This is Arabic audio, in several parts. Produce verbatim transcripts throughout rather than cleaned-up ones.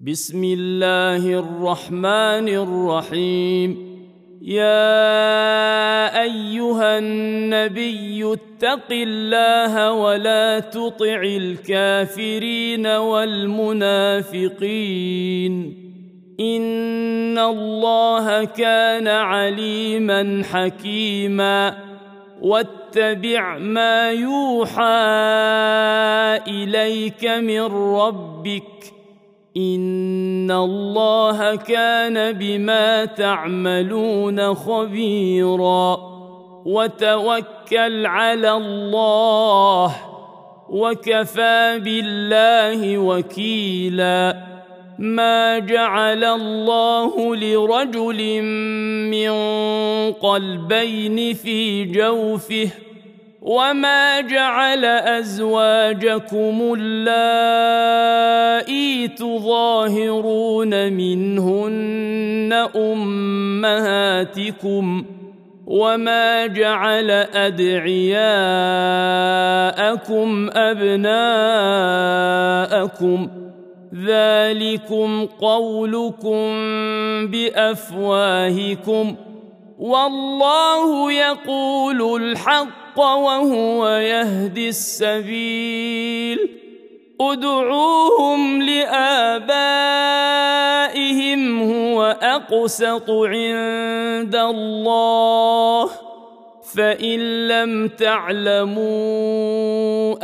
بسم الله الرحمن الرحيم. يا أيها النبي اتق الله ولا تطع الكافرين والمنافقين إن الله كان عليما حكيما. واتبع ما يوحى إليك من ربك إن الله كان بما تعملون خبيرا. وتوكل على الله وكفى بالله وكيلا. ما جعل الله لرجل من قلبين في جوفه وما جعل أزواجكم اللائي تظاهرون منهن أمهاتكم وما جعل أدعياءكم أبناءكم ذلكم قولكم بأفواهكم والله يقول الحق وهو يهدي السبيل. ادعوهم لآبائهم هو أقسط عند الله فإن لم تعلموا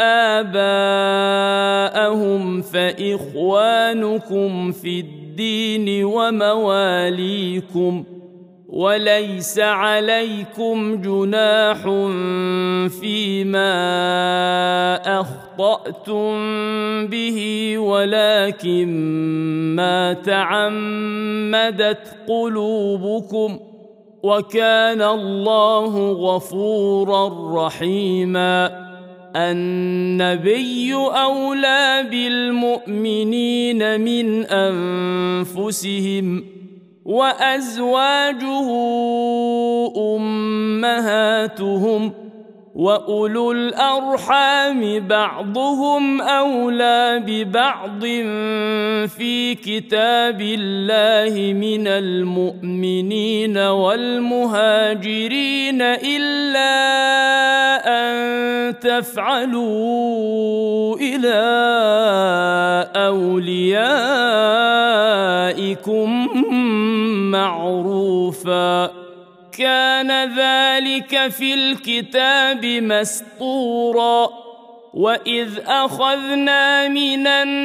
آباءهم فإخوانكم في الدين ومواليكم وليس عليكم جناح فيما أخطأتم به ولكن ما تعمدت قلوبكم وكان الله غفورا رحيما. النبي أولى بالمؤمنين من أنفسهم وأزواجه أمهاتهم وأولو الأرحام بعضهم أولى ببعض في كتاب الله من المؤمنين والمهاجرين إلا أن تفعلوا إلى أوليائكم معروفا كان ذلك في الكتاب مسطورا. وإذ أخذنا من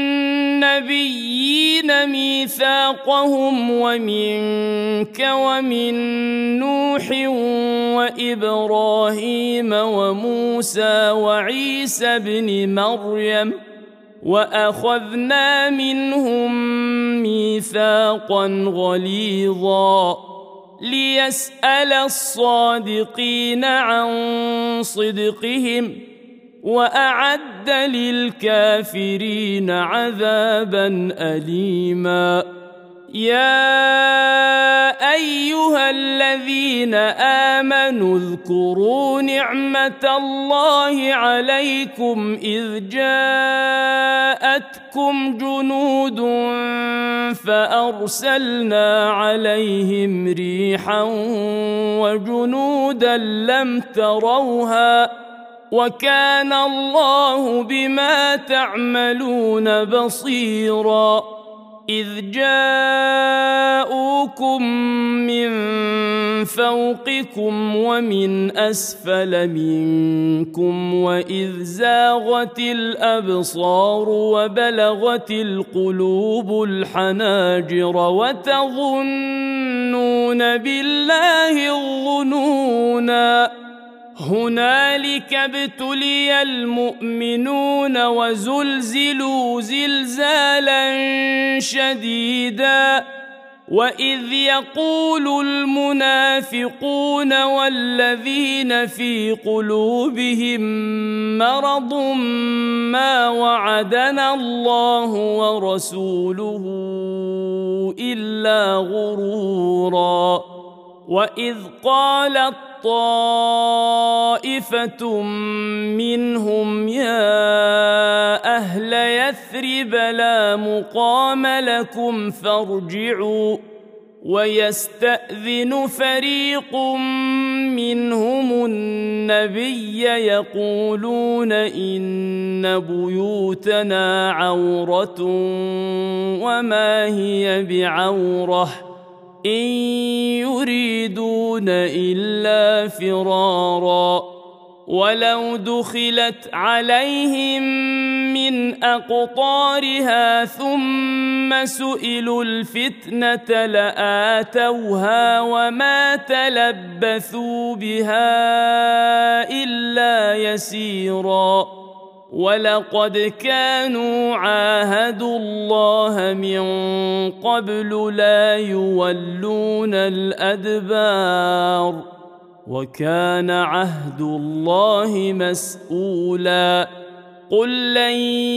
النبيين ميثاقهم ومنك ومن نوح وإبراهيم وموسى وعيسى ابن مريم وأخذنا منهم ميثاقا غليظا ليسأل الصادقين عن صدقهم وأعد للكافرين عذابا أليما. يا أيها الذين آمنوا اذكروا نعمة الله عليكم إذ جاءتكم جنود فأرسلنا عليهم ريحا وجنودا لم تروها وكان الله بما تعملون بصيرا. إذ جاءوكم من فوقكم ومن أسفل منكم وإذ زاغت الأبصار وبلغت القلوب الحناجر وتظنون بالله الظنونا. هنالك ابتلي المؤمنون وزلزلوا زلزالا شديدا. وإذ يقول المنافقون والذين في قلوبهم مرض ما وعدنا الله ورسوله إلا غرورا. وإذ قالت طائفة منهم يا أهل يثرب لا مقام لكم فارجعوا ويستأذن فريق منهم النبي يقولون إن بيوتنا عورة وما هي بعورة إن يريدون إلا فرارا ولو دخلت عليهم من أقطارها ثم سئلوا الفتنة لآتوها وما تلبثوا بها إلا يسيرا ولقد كانوا عاهدوا الله من قبل لا يولون الأدبار وكان عهد الله مسؤولا قل لن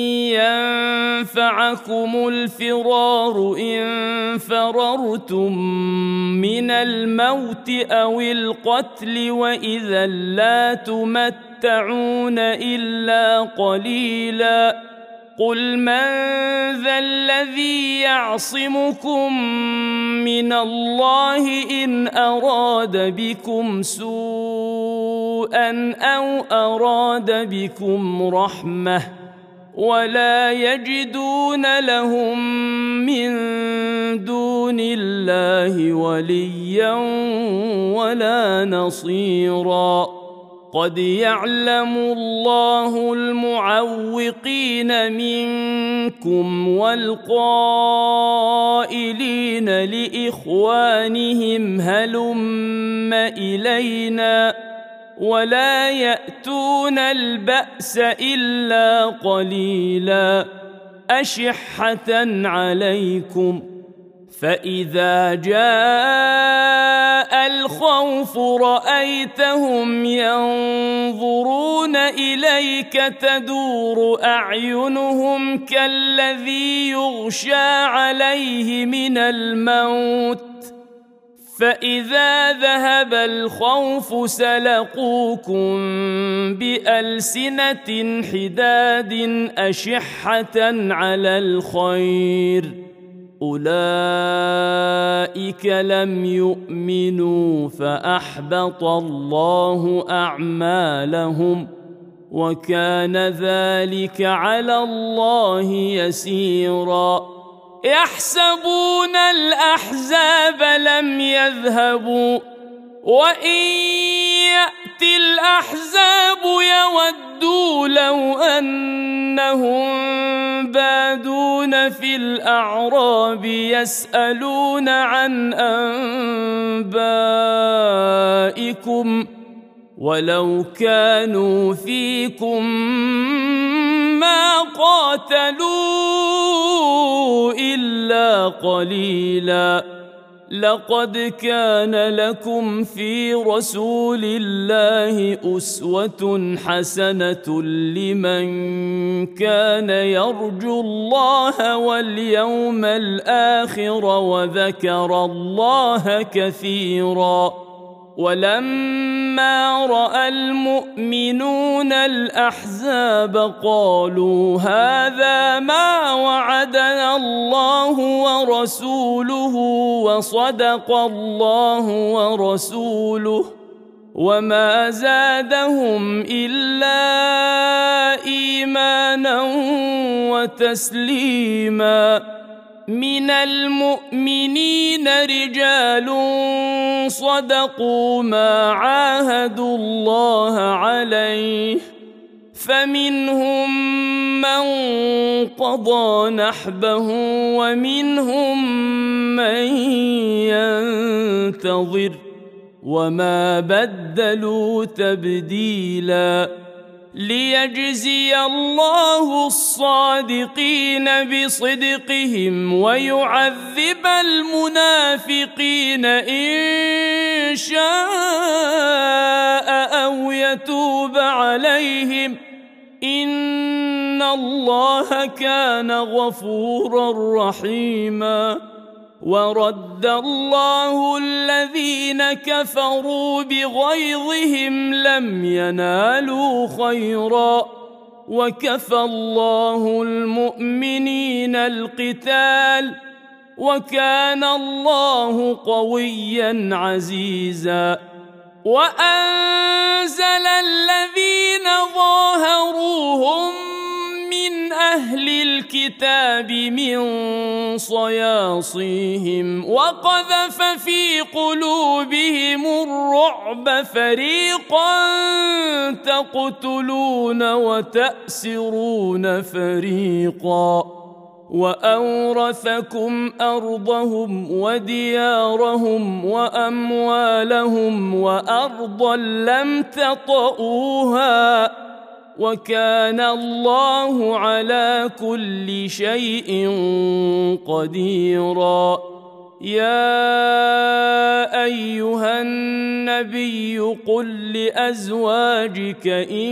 ينفعكم الفرار إن فررتم من الموت أو القتل وإذا لا تمتعون إلا قليلا قل من ذا الذي يعصمكم من الله إن أراد بكم سوءا أو أراد بكم رحمة ولا يجدون لهم من دون الله وليا ولا نصيرا قد يعلم الله المعوقين منكم والقائلين لإخوانهم هلم إلينا ولا يأتون البأس إلا قليلا أشحة عليكم فإذا جاء الخوف رأيتهم ينظرون إليك تدور أعينهم كالذي يغشى عليه من الموت فإذا ذهب الخوف سلقوكم بألسنة حداد أشحة على الخير أولئك لم يؤمنوا فأحبط الله أعمالهم وكان ذلك على الله يسيرا يحسبون الأحزاب لم يذهبوا وإن يأتي الأحزاب يودوا لو أنهم بادون في الأعراب يسألون عن أنبائكم ولو كانوا فيكم ما قاتلوا إلا قليلا لقد كان لكم في رسول الله أسوة حسنة لمن كان يرجو الله واليوم الآخر وذكر الله كثيرا ولما رأى المؤمنون الأحزاب قالوا هذا ما وعدنا الله ورسوله وصدق الله ورسوله وما زادهم إلا إيمانا وتسليما من المؤمنين رجال صدقوا ما عاهدوا الله عليه فمنهم من قضى نحبه ومنهم من ينتظر وما بدلوا تبديلا ليجزي الله الصادقين بصدقهم ويعذب المنافقين إن شاء أو يتوب عليهم إن الله كان غفورا رحيما ورد الله الذين كفروا بغيظهم لم ينالوا خيرا وكفى الله المؤمنين القتال وكان الله قويا عزيزا وأنزل الذين ظاهروهم من أهل الكتاب من صياصيهم وقذف في قلوبهم الرعب فريقا تقتلون وتأسرون فريقا وأورثكم أرضهم وديارهم وأموالهم وأرضا لم تطئوها وكان الله على كل شيء قديرا يا أيها النبي قل لأزواجك إن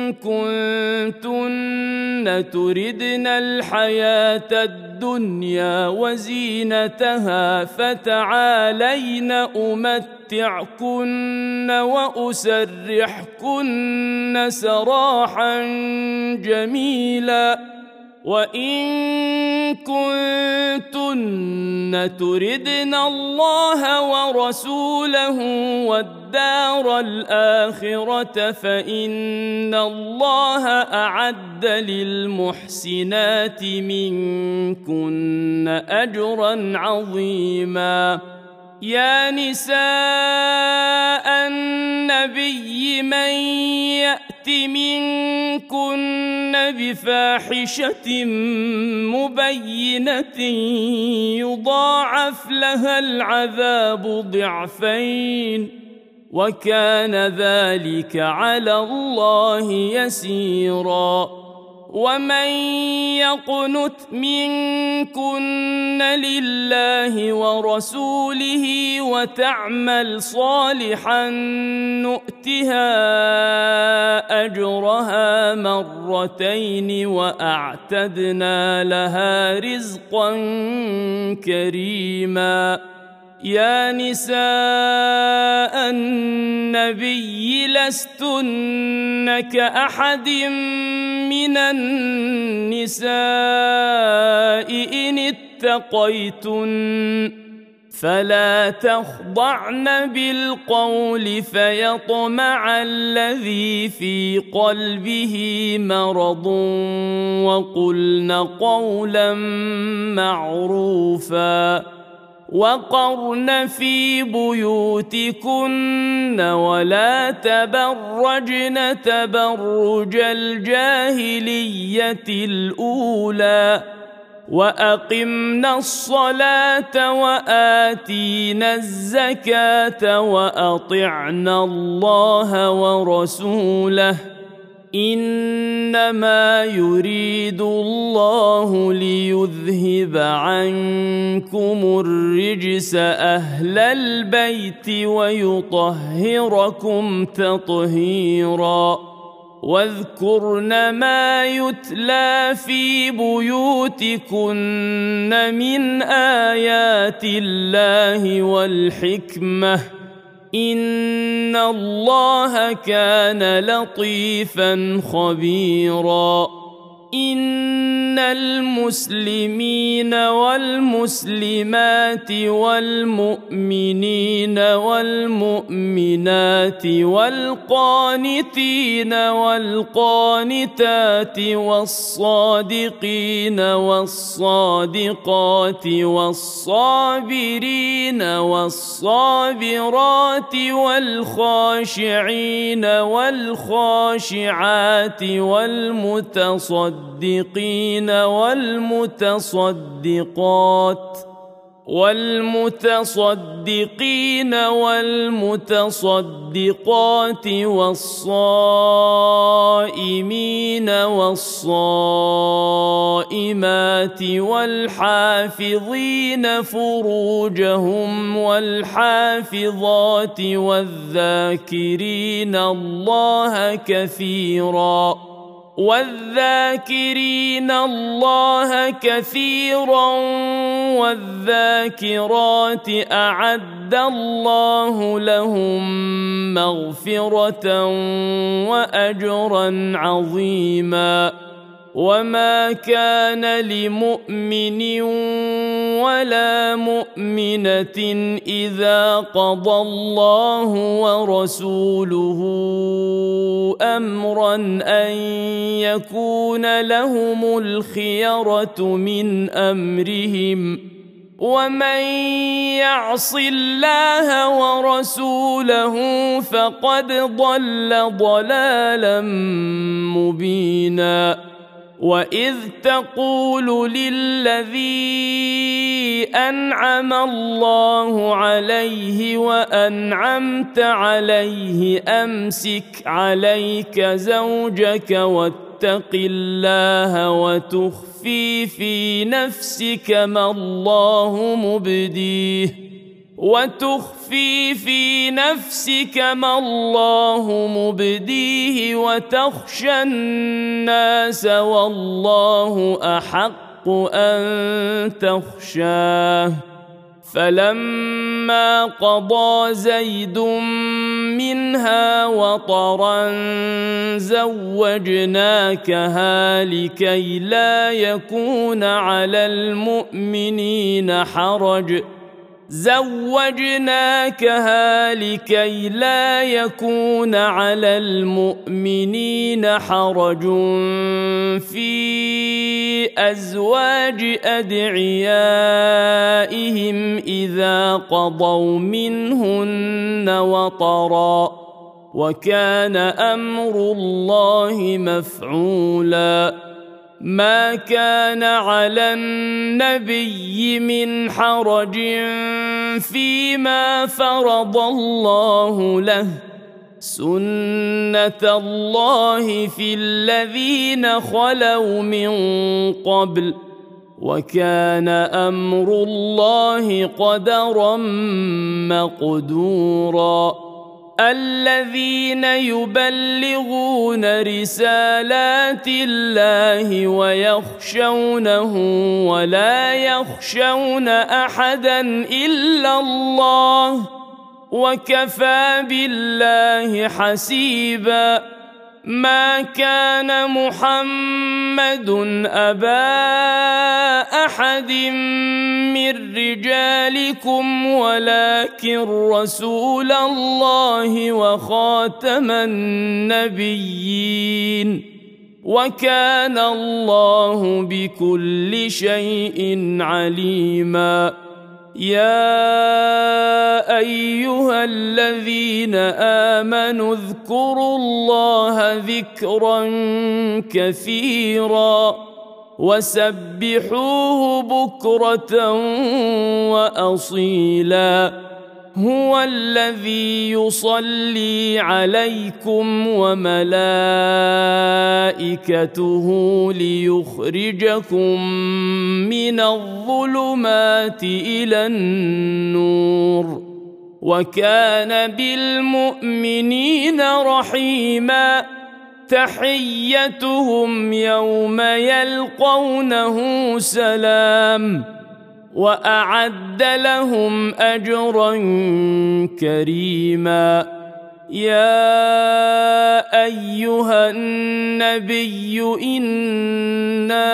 كنتن تردن الحياة الدنيا وزينتها فتعالين أمتعكن وأسرحكن سراحا جميلا وإن كنتن تردن الله ورسوله والدار الآخرة فإن الله أعد للمحسنات منكن أجرا عظيما يا نساء النبي من يأت منكن بفاحشة مبينة يضاعف لها العذاب ضعفين وكان ذلك على الله يسيرا ومن يقنت منكن لله ورسوله وتعمل صالحا نؤتها أجرها مرتين وأعتدنا لها رزقا كريما يا نساء النبي لستن كأحد من النساء إن اتقيتن فلا تخضعن بالقول فيطمع الذي في قلبه مرض وقلن قولا معروفا وقرن في بيوتكن ولا تبرجن تبرج الجاهلية الأولى وأقمنا الصلاة وآتينا الزكاة وأطعنا الله ورسوله إنما يريد الله ليذهب عنكم الرجس أهل البيت ويطهركم تطهيرا واذكرن ما يتلى في بيوتكن من آيات الله والحكمة إن الله كان لطيفا خبيرا إن المسلمين والمسلمات والمؤمنين والمؤمنات والقانتين والقانتات والصادقين والصادقات والصابرين والصابرات والخاشعين والخاشعات والمتصدقين والمتصدقين والمتصدقات والمتصدقين والمتصدقات والصائمين والصائمات والحافظين فروجهم والحافظات والذاكرين الله كثيرا والذاكرين الله كثيرا والذاكرات أعد الله لهم مغفرة وأجرا عظيما وما كان لمؤمن ولا مؤمنة إذا قضى الله ورسوله أمرا أن يكون لهم الخيرة من أمرهم ومن يعص الله ورسوله فقد ضل ضلالا مبينا وإذ تقول للذي أنعم الله عليه وأنعمت عليه أمسك عليك زوجك واتق الله وتخفي في نفسك ما الله مبديه وتخفي في نفسك ما الله مبديه وتخشى الناس والله أحق أن تخشاه فلما قضى زيد منها وطرا زوجناكها لكي لا يكون على المؤمنين حرج زوجناكها لكي لا يكون على المؤمنين حرج في أزواج أدعيائهم إذا قضوا منهن وطرا وكان أمر الله مفعولا ما كان على النبي من حرج فيما فرض الله له سنة الله في الذين خلوا من قبل وكان أمر الله قدرا مقدورا الذين يبلغون رسالات الله ويخشونه ولا يخشون أحدا إلا الله وكفى بالله حسيبا ما كان محمد أبا أحد من رجالكم ولكن رسول الله وخاتم النبيين وكان الله بكل شيء عليما يا أيها الذين آمنوا اذكروا الله ذكرا كثيرا وسبحوه بكرة وأصيلا هو الذي يصلي عليكم وملائكته ليخرجكم من الظلمات إلى النور وكان بالمؤمنين رحيما تحيتهم يوم يلقونه سلام وأعد لهم أجرا كريما يا أيها النبي إنا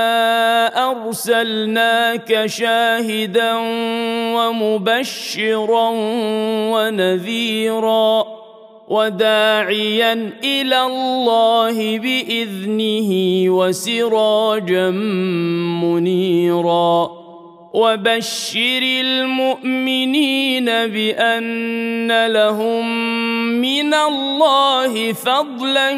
أرسلناك شاهدا ومبشرا ونذيرا وداعيا إلى الله بإذنه وسراجا منيرا وبشر المؤمنين بأن لهم من الله فضلا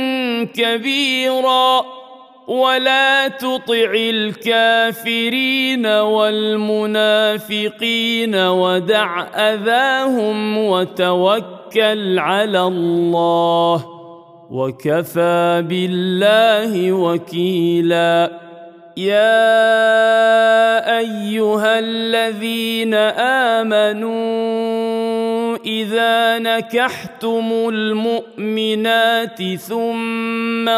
كبيرا ولا تطع الكافرين والمنافقين ودع أذاهم وتوكل على الله وكفى بالله وكيلا يا أيها الذين آمنوا إذا نكحتم المؤمنات ثم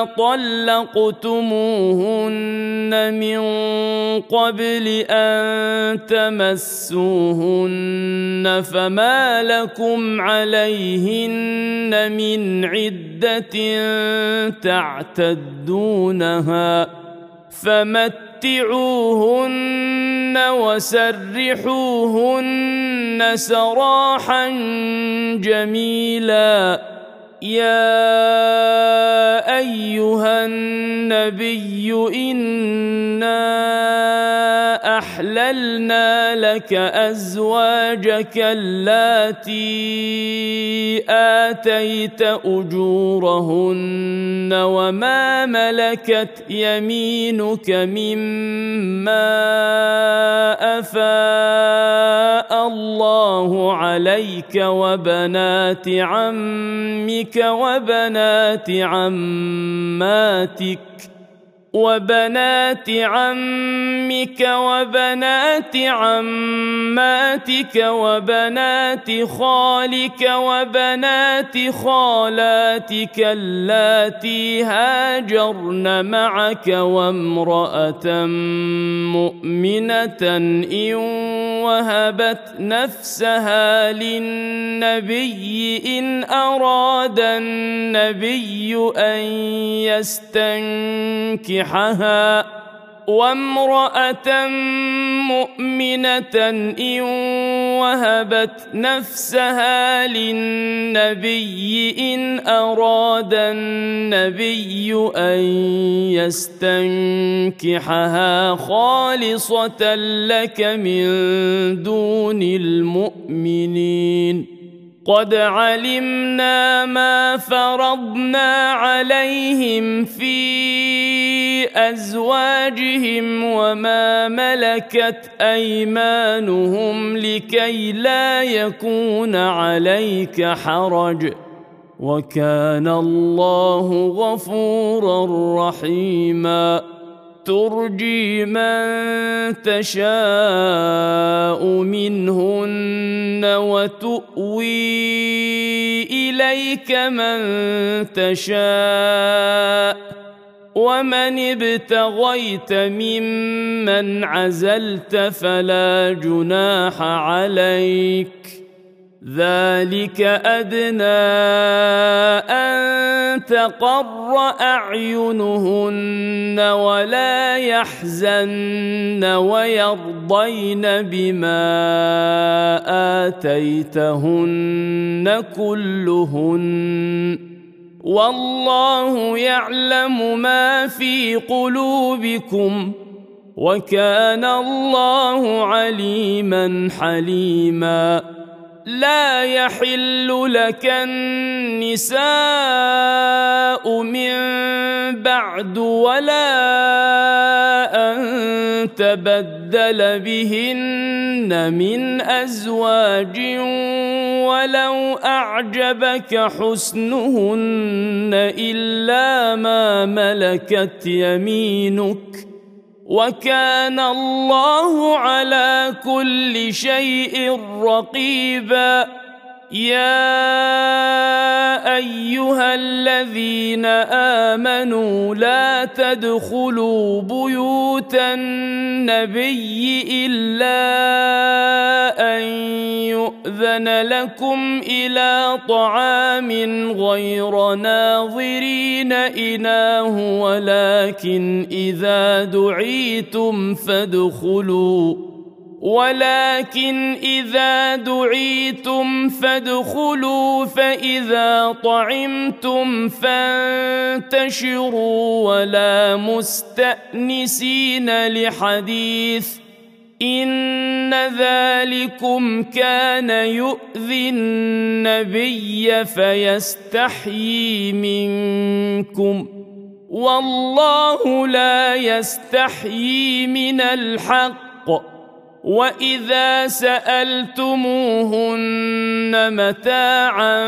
طلقتموهن من قبل أن تمسوهن فما لكم عليهن من عدة تعتدونها فمتعوهن وسرحوهن سراحا جميلا. يا أيها النبي إنا أحللنا لك أزواجك اللاتي آتيت أجورهن وما ملكت يمينك مما أفاء الله عليك وبنات عمك وبنات عماتك وبنات عمك وبنات عماتك وبنات خالك وبنات خالاتك اللاتي هاجرن معك وامرأة مؤمنة إن وهبت نفسها للنبي إن أراد النبي أن يستنكحها وامرأة مؤمنة إن وهبت نفسها للنبي إن أراد النبي أن يستنكحها خالصة لك من دون المؤمنين. قد علمنا ما فرضنا عليهم في أزواجهم وما ملكت أيمانهم لكي لا يكون عليك حرج وكان الله غفورا رحيما. ترجي من تشاء منهن وتؤوي إليك من تشاء ومن ابتغيت ممن عزلت فلا جناح عليك ذلك أدنى أن تقر أعينهن ولا يحزن ويرضين بما آتيتهن كلهن والله يعلم ما في قلوبكم وكان الله عليما حليما. لا يحل لك النساء من بعد ولا أن تبدل بهن من أزواج ولو أعجبك حسنهن إلا ما ملكت يمينك وكان الله على كل شيء رقيبا. يا أيها الذين آمنوا لا تدخلوا بيوت النبي إلا أن يؤذن لكم إلى طعام غير ناظرين إناه ولكن إذا دعيتم فادخلوا ولكن إذا دعيتم فادخلوا فإذا طعمتم فانتشروا ولا مستأنسين لحديث إن ذلكم كان يؤذي النبي فيستحيي منكم والله لا يستحيي من الحق. وإذا سألتموهن متاعا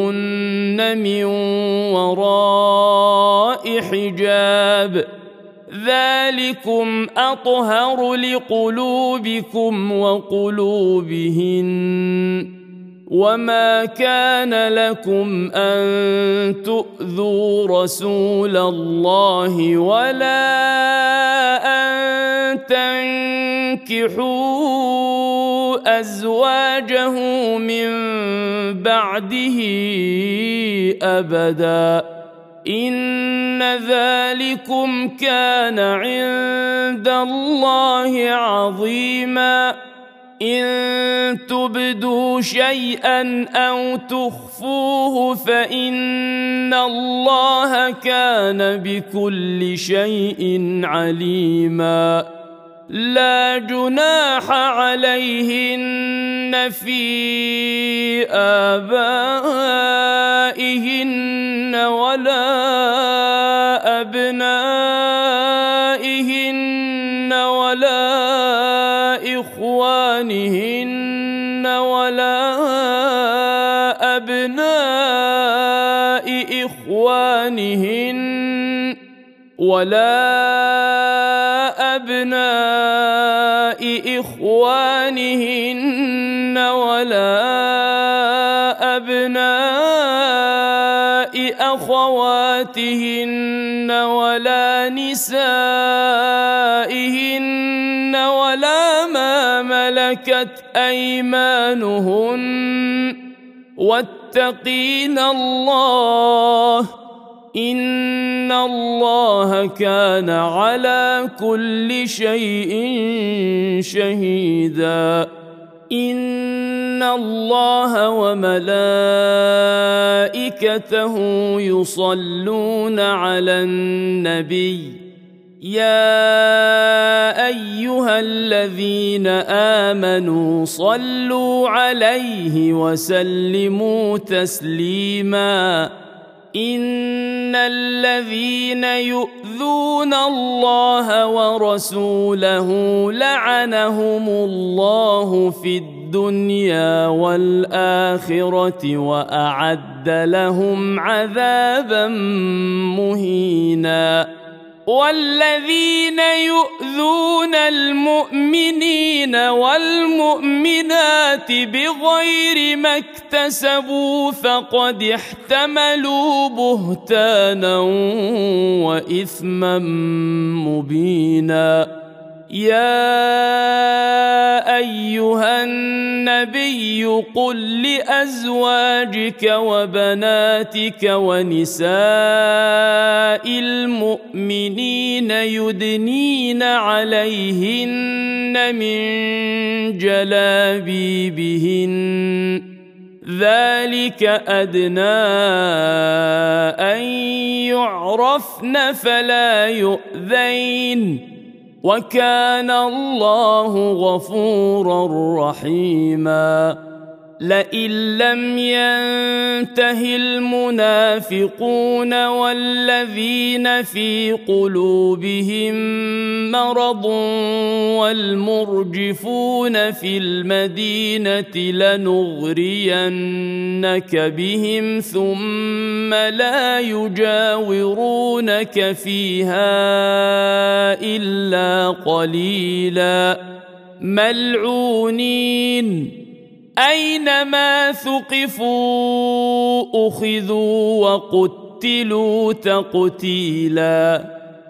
فاسألوهن من وراء حجاب ذلكم أطهر لقلوبكم وقلوبهن وما كان لكم أن تؤذوا رسول الله ولا أن تنكحوا أزواجه من بعده أبدا إن ذلكم كان عند الله عظيما إن تبدوا شيئا أو تخفوه فإن الله كان بكل شيء عليما لا جناح عليهن في آبائهن ولا أبنائهن ولا إخوانهن ولا أبناء إخوانهن ولا أبناء إخوانهن ولا أبناء أخواتهن ولا نسائهن ولا ما ملكت أيمانهن واتقين الله إن الله كان على كل شيء شهيدا إن الله وملائكته يصلون على النبي يا أيها الذين آمنوا صلوا عليه وسلموا تسليما إن الذين يؤذون الله ورسوله لعنهم الله في الدنيا والآخرة وأعد لهم عذابا مهينا والذين يؤذون المؤمنين والمؤمنات بغير ما اكتسبوا فقد احتملوا بهتانا وإثما مبينا يا أيها النبي قل لأزواجك وبناتك ونساء المؤمنين يدنين عليهن من جلابيبهن ذلك أدنى أن يعرفن فلا يؤذين وكان الله غفورا رحيما لئن لم ينته المنافقون والذين في قلوبهم مرض والمرجفون في المدينة لنغرينك بهم ثم لا يجاورونك فيها إلا قليلا ملعونين أينما ثقفوا أخذوا وقتلوا تقتيلا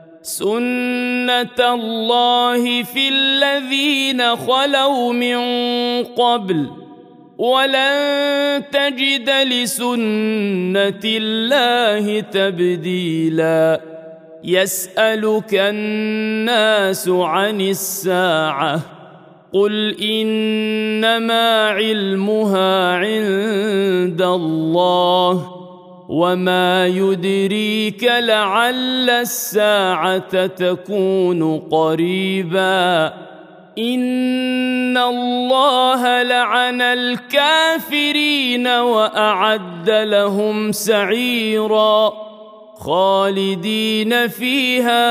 سنة الله في الذين خلوا من قبل ولن تجد لسنة الله تبديلا يسألك الناس عن الساعة قل إنما علمها عند الله وما يدريك لعل الساعة تكون قريبا إن الله لعن الكافرين وأعد لهم سعيرا خالدين فيها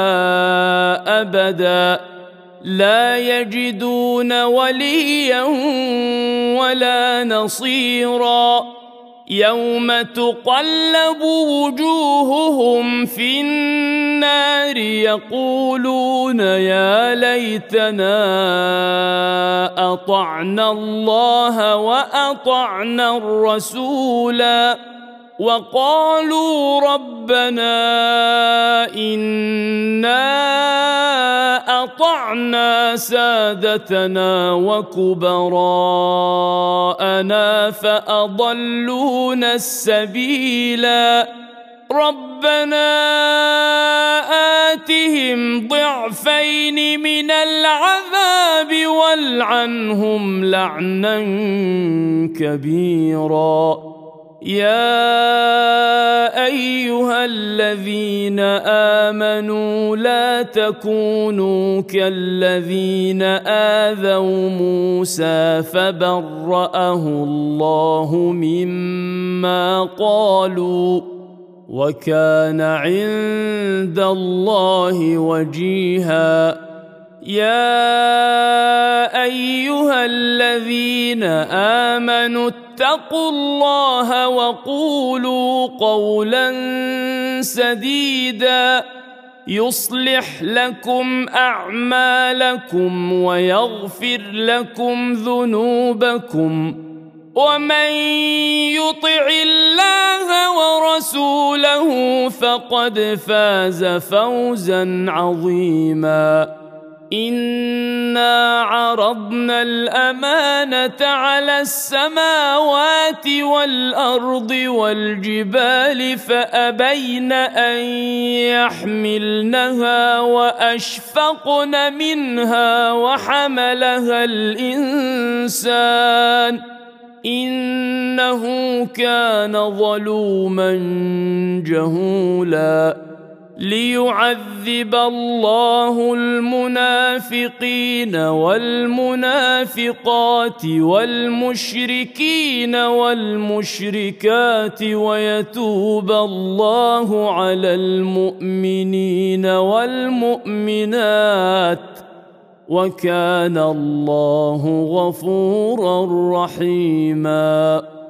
أبدا لا يجدون وليا ولا نصيرا يوم تقلب وجوههم في النار يقولون يا ليتنا أطعنا الله وأطعنا الرسولا وقالوا ربنا إنا أطعنا سادتنا وكبراءنا فأضلونا السبيلا ربنا آتهم ضعفين من العذاب والعنهم لعنا كبيرا يا أيها الذين آمنوا لا تكونوا كالذين آذوا موسى فبرأه الله مما قالوا وكان عند الله وجيها يا أيها الذين آمنوا اتقوا الله وقولوا قولا سديدا يصلح لكم أعمالكم ويغفر لكم ذنوبكم ومن يطع الله ورسوله فقد فاز فوزا عظيما إنا عرضنا الأمانة على السماوات والأرض والجبال فأبين أن يحملنها وأشفقن منها وحملها الإنسان إنه كان ظلوما جهولا ليعذب الله المنافقين والمنافقات والمشركين والمشركات ويتوب الله على المؤمنين والمؤمنات وكان الله غفورا رحيما.